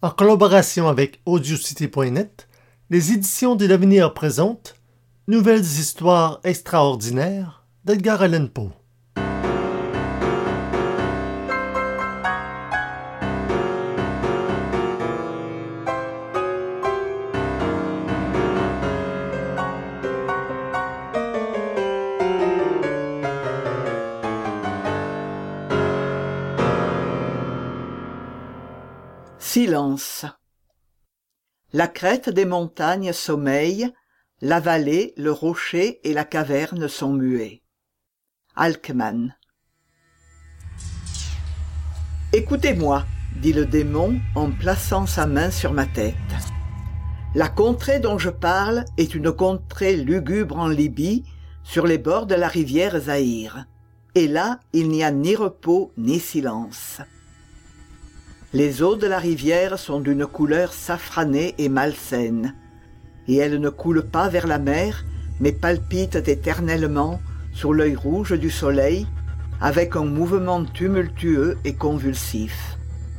En collaboration avec Audiocité.net, les éditions de l'Avenir présentent Nouvelles histoires extraordinaires d'Edgar Allan Poe. Silence. La crête des montagnes sommeille, la vallée, le rocher et la caverne sont muets. Alcman. Écoutez-moi, dit le démon en plaçant sa main sur ma tête. La contrée dont je parle est une contrée lugubre en Libye, sur les bords de la rivière Zaïre. Et là, il n'y a ni repos ni silence. Les eaux de la rivière sont d'une couleur safranée et malsaine, et elles ne coulent pas vers la mer, mais palpitent éternellement sous l'œil rouge du soleil, avec un mouvement tumultueux et convulsif.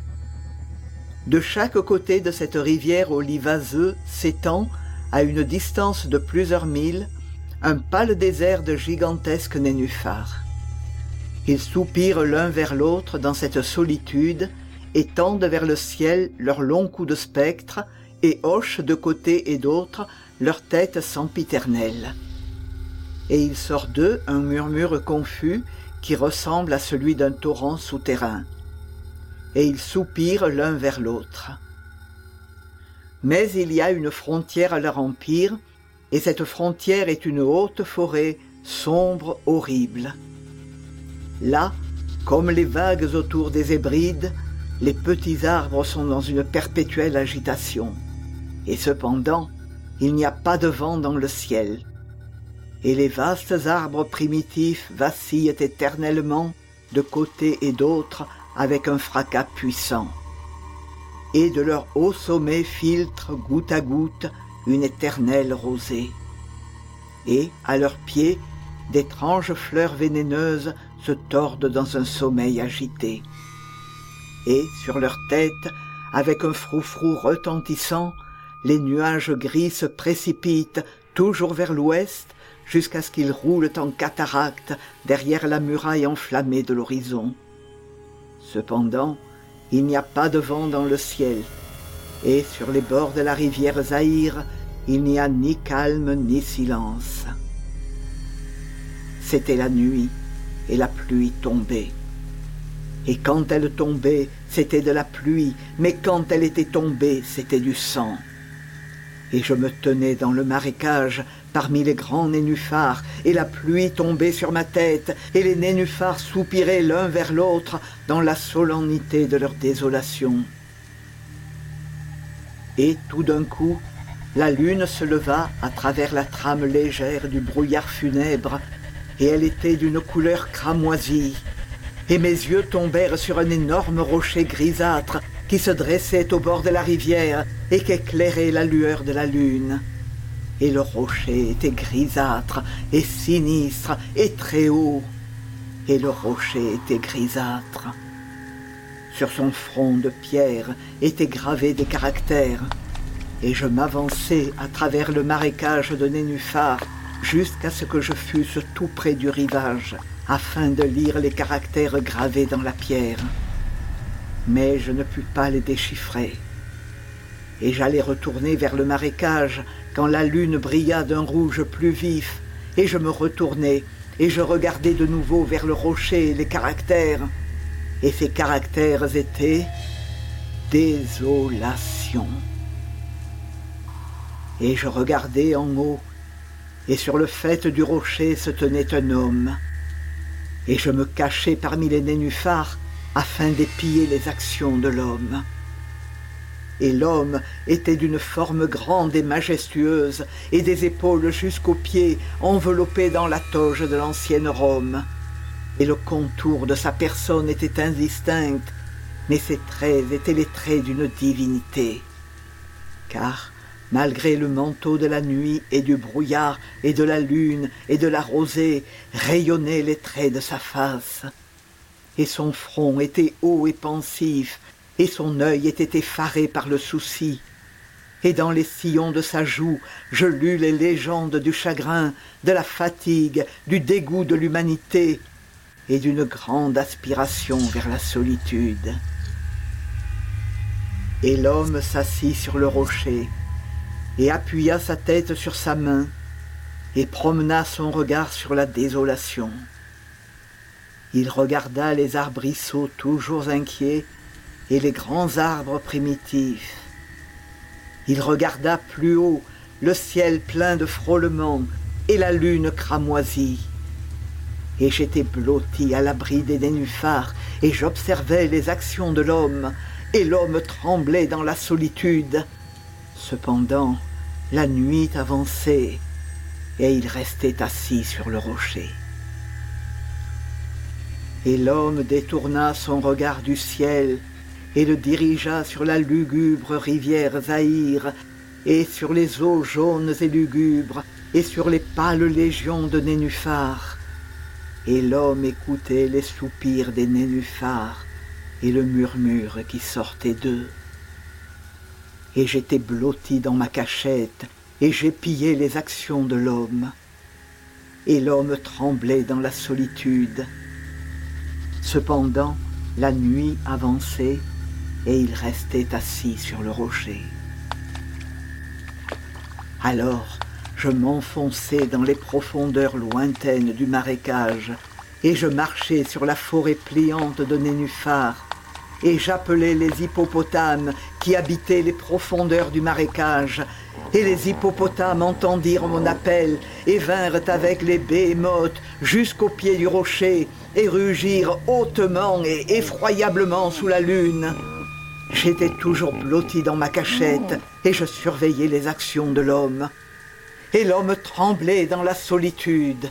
De chaque côté de cette rivière au lit vaseux s'étend, à une distance de plusieurs milles, un pâle désert de gigantesques nénuphars. Ils soupirent l'un vers l'autre dans cette solitude, et tendent vers le ciel leurs longs coups de spectre, et hochent de côté et d'autre leurs têtes sempiternelles. Et il sort d'eux un murmure confus qui ressemble à celui d'un torrent souterrain. Et ils soupirent l'un vers l'autre. Mais il y a une frontière à leur empire, et cette frontière est une haute forêt, sombre, horrible. Là, comme les vagues autour des Hébrides, les petits arbres sont dans une perpétuelle agitation. Et cependant, il n'y a pas de vent dans le ciel. Et les vastes arbres primitifs vacillent éternellement de côté et d'autre avec un fracas puissant. Et de leur haut sommet filtre goutte à goutte une éternelle rosée. Et, à leurs pieds, d'étranges fleurs vénéneuses se tordent dans un sommeil agité. Et, sur leur tête, avec un froufrou retentissant, les nuages gris se précipitent toujours vers l'ouest jusqu'à ce qu'ils roulent en cataracte derrière la muraille enflammée de l'horizon. Cependant, il n'y a pas de vent dans le ciel, et sur les bords de la rivière Zaïre, il n'y a ni calme ni silence. C'était la nuit, et la pluie tombait. Et quand elle tombait, c'était de la pluie, mais quand elle était tombée, c'était du sang. Et je me tenais dans le marécage, parmi les grands nénuphars, et la pluie tombait sur ma tête, et les nénuphars soupiraient l'un vers l'autre dans la solennité de leur désolation. Et tout d'un coup, la lune se leva à travers la trame légère du brouillard funèbre, et elle était d'une couleur cramoisie. Et mes yeux tombèrent sur un énorme rocher grisâtre qui se dressait au bord de la rivière et qu'éclairait la lueur de la lune. Et le rocher était grisâtre et sinistre et très haut. Et le rocher était grisâtre. Sur son front de pierre étaient gravés des caractères. Et je m'avançai à travers le marécage de nénuphars jusqu'à ce que je fusse tout près du rivage, afin de lire les caractères gravés dans la pierre. Mais je ne pus pas les déchiffrer. Et j'allais retourner vers le marécage quand la lune brilla d'un rouge plus vif, et je me retournai, et je regardai de nouveau vers le rocher les caractères. Et ces caractères étaient « désolation ». Et je regardai en haut, et sur le faîte du rocher se tenait un homme. Et je me cachai parmi les nénuphars afin d'épier les actions de l'homme. Et l'homme était d'une forme grande et majestueuse, et des épaules jusqu'aux pieds, enveloppé dans la toge de l'ancienne Rome. Et le contour de sa personne était indistinct, mais ses traits étaient les traits d'une divinité. Car, malgré le manteau de la nuit et du brouillard et de la lune et de la rosée, rayonnaient les traits de sa face. Et son front était haut et pensif, et son œil était effaré par le souci. Et dans les sillons de sa joue, je lus les légendes du chagrin, de la fatigue, du dégoût de l'humanité et d'une grande aspiration vers la solitude. Et l'homme s'assit sur le rocher et appuya sa tête sur sa main et promena son regard sur la désolation. Il regarda les arbrisseaux toujours inquiets et les grands arbres primitifs. Il regarda plus haut le ciel plein de frôlements et la lune cramoisie. Et j'étais blotti à l'abri des nénuphars et j'observais les actions de l'homme, et l'homme tremblait dans la solitude. Cependant, la nuit avançait et il restait assis sur le rocher. Et l'homme détourna son regard du ciel et le dirigea sur la lugubre rivière Zaïre, et sur les eaux jaunes et lugubres, et sur les pâles légions de nénuphars. Et l'homme écoutait les soupirs des nénuphars et le murmure qui sortait d'eux. Et j'étais blotti dans ma cachette, et j'épiais les actions de l'homme. Et l'homme tremblait dans la solitude. Cependant, la nuit avançait, et il restait assis sur le rocher. Alors, je m'enfonçai dans les profondeurs lointaines du marécage, et je marchai sur la forêt pliante de nénuphars, et j'appelai les hippopotames qui habitaient les profondeurs du marécage, et les hippopotames entendirent mon appel, et vinrent avec les béhémoths jusqu'au pied du rocher, et rugirent hautement et effroyablement sous la lune. J'étais toujours blotti dans ma cachette, et je surveillais les actions de l'homme. Et l'homme tremblait dans la solitude.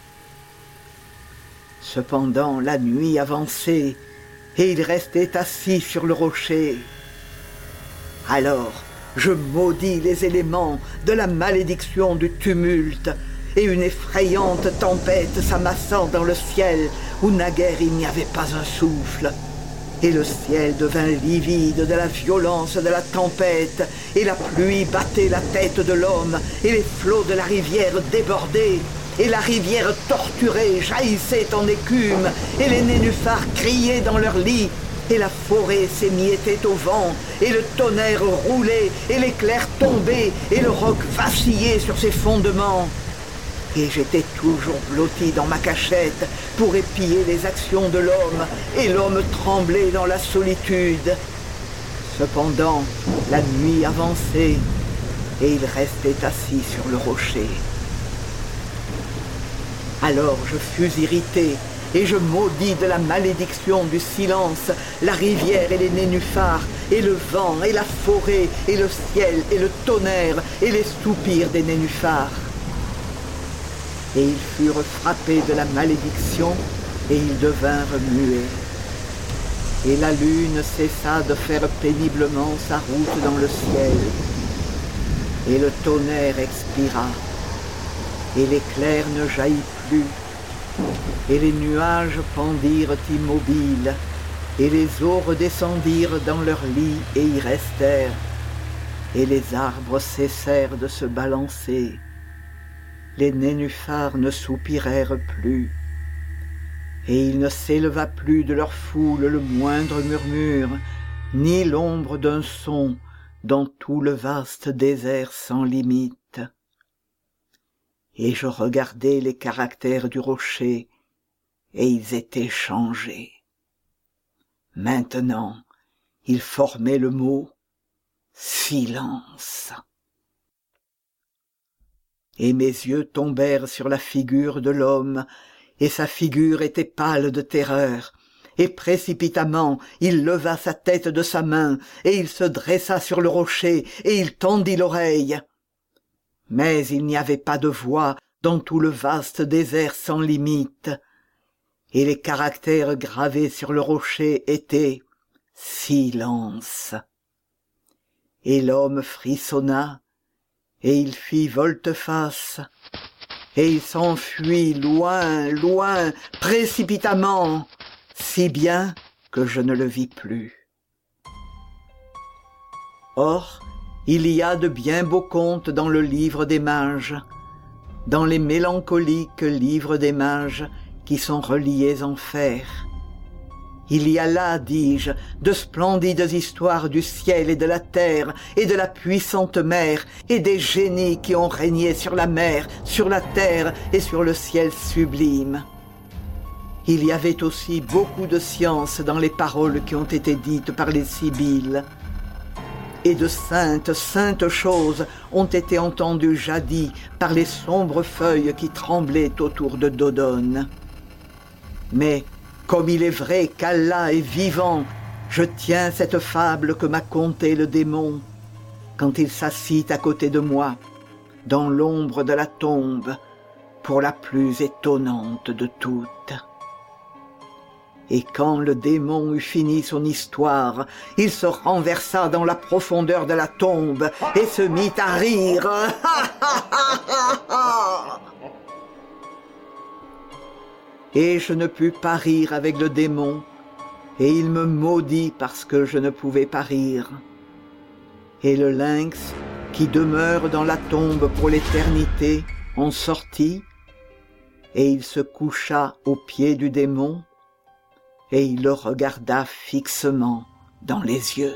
Cependant, la nuit avançait, et il restait assis sur le rocher. Alors, je maudis les éléments de la malédiction du tumulte, et une effrayante tempête s'amassa dans le ciel, où naguère il n'y avait pas un souffle. Et le ciel devint livide de la violence de la tempête, et la pluie battait la tête de l'homme, et les flots de la rivière débordaient, et la rivière torturée jaillissait en écume, et les nénuphars criaient dans leurs lits, et la forêt s'émiettait au vent, et le tonnerre roulait, et l'éclair tombait, et le roc vacillait sur ses fondements. Et j'étais toujours blotti dans ma cachette pour épier les actions de l'homme, et l'homme tremblait dans la solitude. Cependant, la nuit avançait, et il restait assis sur le rocher. Alors je fus irrité, et je maudis de la malédiction du silence la rivière et les nénuphars, et le vent, et la forêt, et le ciel, et le tonnerre, et les soupirs des nénuphars. Et ils furent frappés de la malédiction, et ils devinrent muets. Et la lune cessa de faire péniblement sa route dans le ciel, et le tonnerre expira, et l'éclair ne jaillit plus, et les nuages pendirent immobiles, et les eaux redescendirent dans leurs lits et y restèrent, et les arbres cessèrent de se balancer. Les nénuphars ne soupirèrent plus, et il ne s'éleva plus de leur foule le moindre murmure, ni l'ombre d'un son dans tout le vaste désert sans limite. Et je regardais les caractères du rocher, et ils étaient changés. Maintenant, ils formaient le mot « silence ». Et mes yeux tombèrent sur la figure de l'homme, et sa figure était pâle de terreur. Et précipitamment, il leva sa tête de sa main, et il se dressa sur le rocher, et il tendit l'oreille. Mais il n'y avait pas de voix dans tout le vaste désert sans limite, et les caractères gravés sur le rocher étaient « silence ». Et l'homme frissonna, et il fit volte-face, et il s'enfuit loin, loin, précipitamment, si bien que je ne le vis plus. Or, il y a de bien beaux contes dans le livre des mages, dans les mélancoliques livres des mages qui sont reliés en fer. Il y a là, dis-je, de splendides histoires du ciel et de la terre, et de la puissante mer, et des génies qui ont régné sur la mer, sur la terre et sur le ciel sublime. Il y avait aussi beaucoup de science dans les paroles qui ont été dites par les sibylles. Et de saintes, saintes choses ont été entendues jadis par les sombres feuilles qui tremblaient autour de Dodone. Mais, comme il est vrai qu'Allah est vivant, je tiens cette fable que m'a contée le démon, quand il s'assit à côté de moi, dans l'ombre de la tombe, pour la plus étonnante de toutes. Et quand le démon eut fini son histoire, il se renversa dans la profondeur de la tombe et se mit à rire. Et je ne pus pas rire avec le démon, et il me maudit parce que je ne pouvais pas rire. Et le lynx, qui demeure dans la tombe pour l'éternité, en sortit, et il se coucha aux pieds du démon, et il le regarda fixement dans les yeux.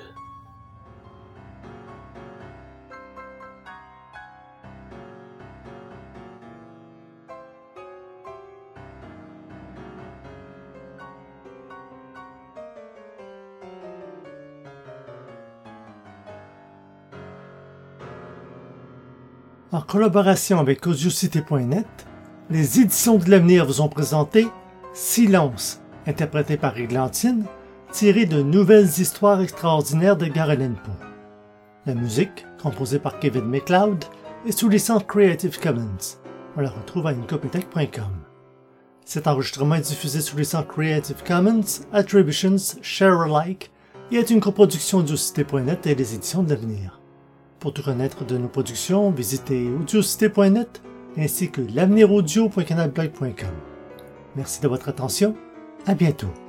En collaboration avec Audiocité.net, les éditions de l'avenir vous ont présenté Silence, interprété par Églantine, tiré de Nouvelles histoires extraordinaires de Edgar Allan Poe. La musique, composée par Kevin MacLeod, est sous licence Creative Commons. On la retrouve à incopetech.com. Cet enregistrement est diffusé sous licence Creative Commons, Attributions, Share Alike et est une coproduction d'Audiocité.net et des éditions de l'avenir. Pour tout connaître de nos productions, visitez audiocité.net ainsi que l'aveniraudio.canalblog.com. Merci de votre attention. À bientôt.